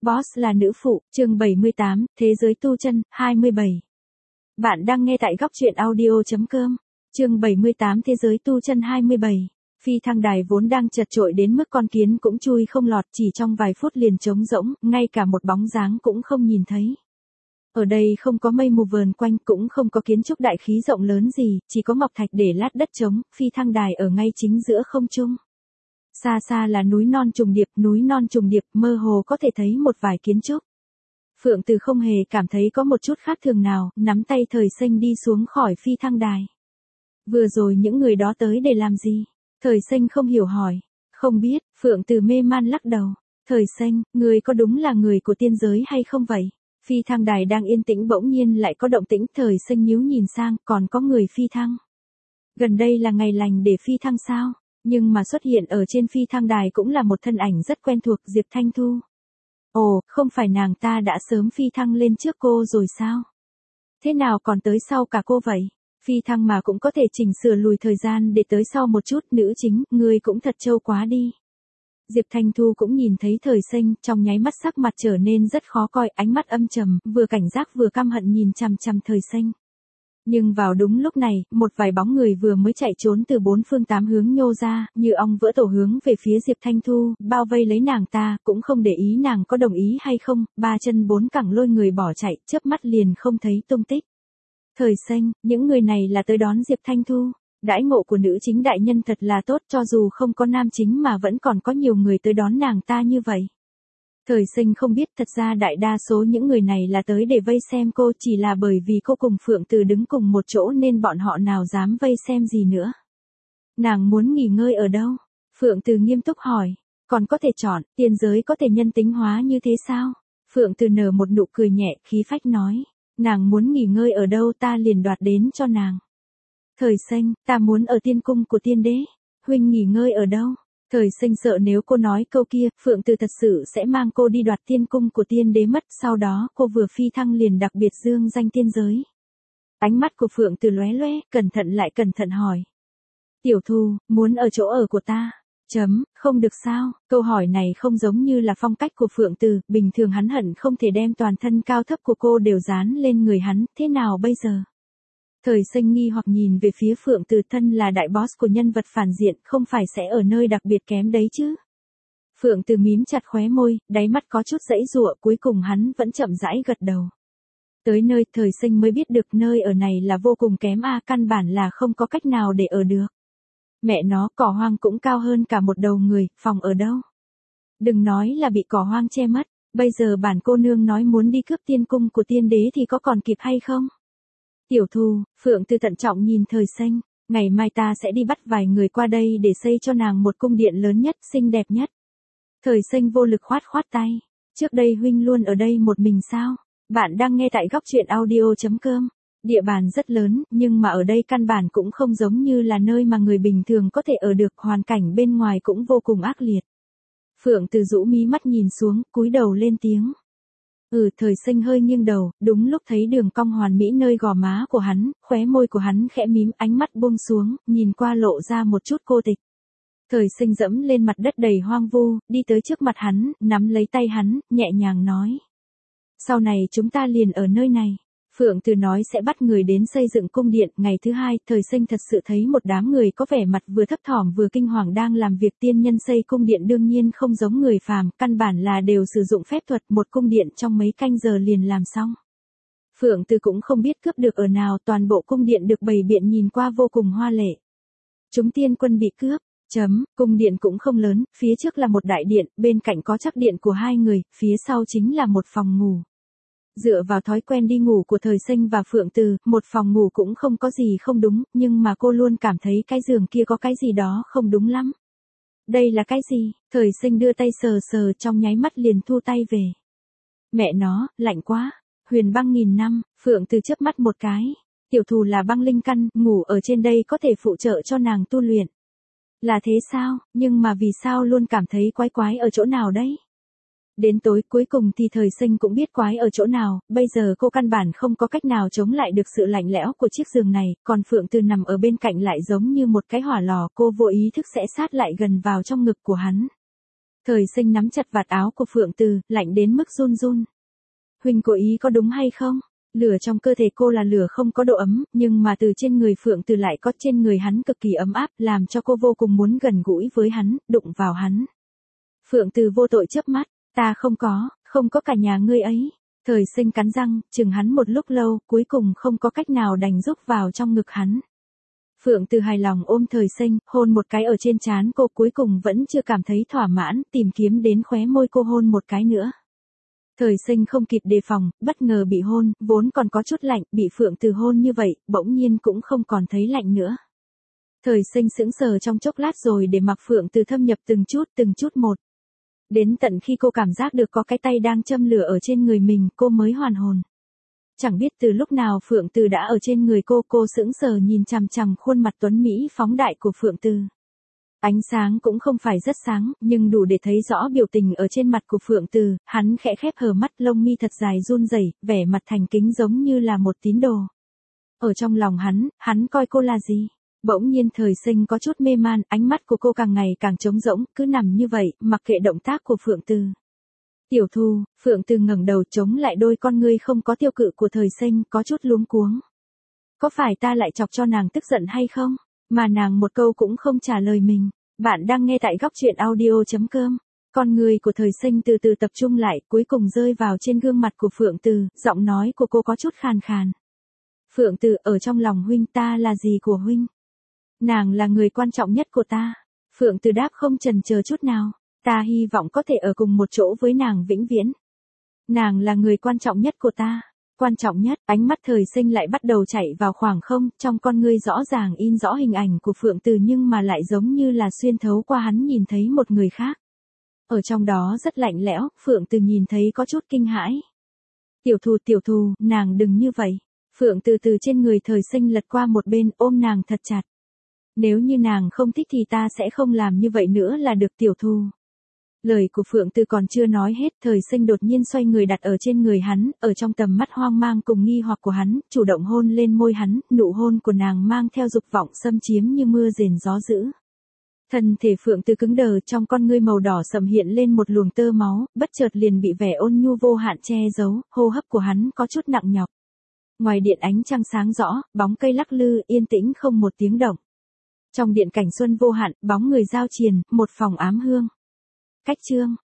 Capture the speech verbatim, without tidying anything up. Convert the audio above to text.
Boss là nữ phụ, chương bảy mươi tám, Thế giới tu chân, hai mươi bảy. Bạn đang nghe tại góc truyện audio.com, chương bảy mươi tám Thế giới tu chân hai mươi bảy. Phi thăng đài vốn đang chật chội đến mức con kiến cũng chui không lọt, chỉ trong vài phút liền trống rỗng, ngay cả một bóng dáng cũng không nhìn thấy. Ở đây không có mây mù vờn quanh, cũng không có kiến trúc đại khí rộng lớn gì, chỉ có ngọc thạch để lát đất trống, phi thăng đài ở ngay chính giữa không trung. Xa xa là núi non trùng điệp, núi non trùng điệp, mơ hồ có thể thấy một vài kiến trúc. Phượng Từ không hề cảm thấy có một chút khác thường nào, nắm tay Thời Xanh đi xuống khỏi phi thăng đài. Vừa rồi những người đó tới để làm gì? Thời Xanh không hiểu hỏi. Không biết, Phượng Từ mê man lắc đầu. Thời Xanh, người có đúng là người của tiên giới hay không vậy? Phi thăng đài đang yên tĩnh bỗng nhiên lại có động tĩnh. Thời Xanh nhíu nhìn sang, còn có người phi thăng. Gần đây là ngày lành để phi thăng sao? Nhưng mà xuất hiện ở trên phi thăng đài cũng là một thân ảnh rất quen thuộc, Diệp Thanh Thu. Ồ, không phải nàng ta đã sớm phi thăng lên trước cô rồi sao? Thế nào còn tới sau cả cô vậy? Phi thăng mà cũng có thể chỉnh sửa lùi thời gian để tới sau một chút, nữ chính, ngươi cũng thật trâu quá đi. Diệp Thanh Thu cũng nhìn thấy Thời Xanh, trong nháy mắt sắc mặt trở nên rất khó coi, ánh mắt âm trầm, vừa cảnh giác vừa căm hận nhìn chằm chằm Thời Xanh. Nhưng vào đúng lúc này, một vài bóng người vừa mới chạy trốn từ bốn phương tám hướng nhô ra, như ong vỡ tổ hướng về phía Diệp Thanh Thu, bao vây lấy nàng ta, cũng không để ý nàng có đồng ý hay không, ba chân bốn cẳng lôi người bỏ chạy, chớp mắt liền không thấy tung tích. Thời Xanh, những người này là tới đón Diệp Thanh Thu. Đãi ngộ của nữ chính đại nhân thật là tốt, cho dù không có nam chính mà vẫn còn có nhiều người tới đón nàng ta như vậy. Thời Xanh không biết, thật ra đại đa số những người này là tới để vây xem cô, chỉ là bởi vì cô cùng Phượng Từ đứng cùng một chỗ nên bọn họ nào dám vây xem gì nữa. Nàng muốn nghỉ ngơi ở đâu? Phượng Từ nghiêm túc hỏi. Còn có thể chọn, tiên giới có thể nhân tính hóa như thế sao? Phượng Từ nở một nụ cười nhẹ, khí phách nói. Nàng muốn nghỉ ngơi ở đâu ta liền đoạt đến cho nàng. Thời Xanh, ta muốn ở tiên cung của tiên đế. Huynh nghỉ ngơi ở đâu? Thời Xanh sợ nếu cô nói câu kia, Phượng Từ thật sự sẽ mang cô đi đoạt tiên cung của tiên đế mất, sau đó cô vừa phi thăng liền đặc biệt dương danh tiên giới. Ánh mắt của Phượng Từ lóe lóe, cẩn thận lại cẩn thận hỏi. Tiểu Thu, muốn ở chỗ ở của ta? Chấm, không được sao? Câu hỏi này không giống như là phong cách của Phượng Từ, bình thường hắn hận không thể đem toàn thân cao thấp của cô đều dán lên người hắn, thế nào bây giờ? Thời Xanh nghi hoặc nhìn về phía Phượng Từ, thân là đại boss của nhân vật phản diện, không phải sẽ ở nơi đặc biệt kém đấy chứ. Phượng Từ mím chặt khóe môi, đáy mắt có chút giãy giụa, cuối cùng hắn vẫn chậm rãi gật đầu. Tới nơi, Thời Xanh mới biết được nơi ở này là vô cùng kém a, căn bản là không có cách nào để ở được. Mẹ nó, cỏ hoang cũng cao hơn cả một đầu người, phòng ở đâu? Đừng nói là bị cỏ hoang che mất, bây giờ bản cô nương nói muốn đi cướp tiên cung của tiên đế thì có còn kịp hay không? Tiểu Thu, Phượng Từ thận trọng nhìn Thời Xanh, ngày mai ta sẽ đi bắt vài người qua đây để xây cho nàng một cung điện lớn nhất, xinh đẹp nhất. Thời Xanh vô lực khoát khoát tay, trước đây huynh luôn ở đây một mình sao? Bạn đang nghe tại góc truyện audio.com, địa bàn rất lớn, nhưng mà ở đây căn bản cũng không giống như là nơi mà người bình thường có thể ở được, hoàn cảnh bên ngoài cũng vô cùng ác liệt. Phượng Từ rũ mí mắt nhìn xuống, cúi đầu lên tiếng. Ừ, Thời Xanh hơi nghiêng đầu, đúng lúc thấy đường cong hoàn mỹ nơi gò má của hắn, khóe môi của hắn khẽ mím, ánh mắt buông xuống, nhìn qua lộ ra một chút cô tịch. Thời Xanh dẫm lên mặt đất đầy hoang vu, đi tới trước mặt hắn, nắm lấy tay hắn, nhẹ nhàng nói. Sau này chúng ta liền ở nơi này. Phượng Từ nói sẽ bắt người đến xây dựng cung điện, ngày thứ hai, Thời Xanh thật sự thấy một đám người có vẻ mặt vừa thấp thỏm vừa kinh hoàng đang làm việc. Tiên nhân xây cung điện đương nhiên không giống người phàm, căn bản là đều sử dụng phép thuật, một cung điện trong mấy canh giờ liền làm xong. Phượng Từ cũng không biết cướp được ở nào, toàn bộ cung điện được bày biện nhìn qua vô cùng hoa lệ. Chúng tiên quân bị cướp. Chấm, cung điện cũng không lớn, phía trước là một đại điện, bên cạnh có chắc điện của hai người, phía sau chính là một phòng ngủ. Dựa vào thói quen đi ngủ của Thời Xanh và Phượng Từ, một phòng ngủ cũng không có gì không đúng, nhưng mà cô luôn cảm thấy cái giường kia có cái gì đó không đúng lắm. Đây là cái gì? Thời Xanh đưa tay sờ sờ, trong nháy mắt liền thu tay về. Mẹ nó, lạnh quá. Huyền băng nghìn năm, Phượng Từ chớp mắt một cái. Tiểu Thù là băng linh căn, ngủ ở trên đây có thể phụ trợ cho nàng tu luyện. Là thế sao, nhưng mà vì sao luôn cảm thấy quái quái ở chỗ nào đấy? Đến tối cuối cùng thì Thời Xanh cũng biết quái ở chỗ nào, bây giờ cô căn bản không có cách nào chống lại được sự lạnh lẽo của chiếc giường này, còn Phượng Từ nằm ở bên cạnh lại giống như một cái hỏa lò, cô vô ý thức sẽ sát lại gần vào trong ngực của hắn. Thời Sinh nắm chặt vạt áo của Phượng Từ, lạnh đến mức run run. Huynh cố ý có đúng hay không? Lửa trong cơ thể cô là lửa không có độ ấm, nhưng mà từ trên người Phượng Từ lại có trên người hắn cực kỳ ấm áp, làm cho cô vô cùng muốn gần gũi với hắn, đụng vào hắn. Phượng Từ vô tội chớp mắt, ta không có, không có cả nhà ngươi ấy. Thời Sinh cắn răng, chừng hắn một lúc lâu, cuối cùng không có cách nào đành rúc vào trong ngực hắn. Phượng Từ hài lòng ôm Thời Sinh, hôn một cái ở trên trán cô, cuối cùng vẫn chưa cảm thấy thỏa mãn, tìm kiếm đến khóe môi cô hôn một cái nữa. Thời Sinh không kịp đề phòng, bất ngờ bị hôn, vốn còn có chút lạnh, bị Phượng Từ hôn như vậy, bỗng nhiên cũng không còn thấy lạnh nữa. Thời Sinh sững sờ trong chốc lát rồi để mặc Phượng Từ thâm nhập từng chút từng chút một. Đến tận khi cô cảm giác được có cái tay đang châm lửa ở trên người mình, cô mới hoàn hồn. Chẳng biết từ lúc nào Phượng Từ đã ở trên người cô, cô sững sờ nhìn chằm chằm khuôn mặt tuấn Mỹ phóng đại của Phượng Từ. Ánh sáng cũng không phải rất sáng, nhưng đủ để thấy rõ biểu tình ở trên mặt của Phượng Từ, hắn khẽ khép hờ mắt, lông mi thật dài run rẩy, vẻ mặt thành kính giống như là một tín đồ. Ở trong lòng hắn, hắn coi cô là gì? Bỗng nhiên Thời Sinh có chút mê man, ánh mắt của cô càng ngày càng trống rỗng, cứ nằm như vậy, mặc kệ động tác của Phượng Từ. Tiểu Thu, Phượng Từ ngẩng đầu chống lại đôi con ngươi không có tiêu cự của Thời Sinh, có chút luống cuống. Có phải ta lại chọc cho nàng tức giận hay không? Mà nàng một câu cũng không trả lời mình. Bạn đang nghe tại góc truyện audio chấm com. Con người của Thời Sinh từ từ tập trung lại, cuối cùng rơi vào trên gương mặt của Phượng Từ, giọng nói của cô có chút khàn khàn. Phượng Từ, ở trong lòng huynh, ta là gì của huynh? Nàng là người quan trọng nhất của ta. Phượng Từ đáp không chần chờ chút nào. Ta hy vọng có thể ở cùng một chỗ với nàng vĩnh viễn. Nàng là người quan trọng nhất của ta. Quan trọng nhất, ánh mắt Thời Sinh lại bắt đầu chạy vào khoảng không, trong con ngươi rõ ràng in rõ hình ảnh của Phượng Từ nhưng mà lại giống như là xuyên thấu qua hắn nhìn thấy một người khác. Ở trong đó rất lạnh lẽo, Phượng Từ nhìn thấy có chút kinh hãi. Tiểu Thu, Tiểu Thu, nàng đừng như vậy. Phượng Từ từ trên người Thời Sinh lật qua một bên, ôm nàng thật chặt. Nếu như nàng không thích thì ta sẽ không làm như vậy nữa là được Tiểu Thu. Lời của Phượng Từ còn chưa nói hết, Thời Sinh đột nhiên xoay người đặt ở trên người hắn, ở trong tầm mắt hoang mang cùng nghi hoặc của hắn, chủ động hôn lên môi hắn, nụ hôn của nàng mang theo dục vọng xâm chiếm như mưa rền gió dữ. Thân thể Phượng Từ cứng đờ, trong con ngươi màu đỏ sậm hiện lên một luồng tơ máu, bất chợt liền bị vẻ ôn nhu vô hạn che giấu, hô hấp của hắn có chút nặng nhọc. Ngoài điện ánh trăng sáng rõ, bóng cây lắc lư, yên tĩnh không một tiếng động. Trong điện cảnh xuân vô hạn, bóng người giao triền, một phòng ám hương. Cách chương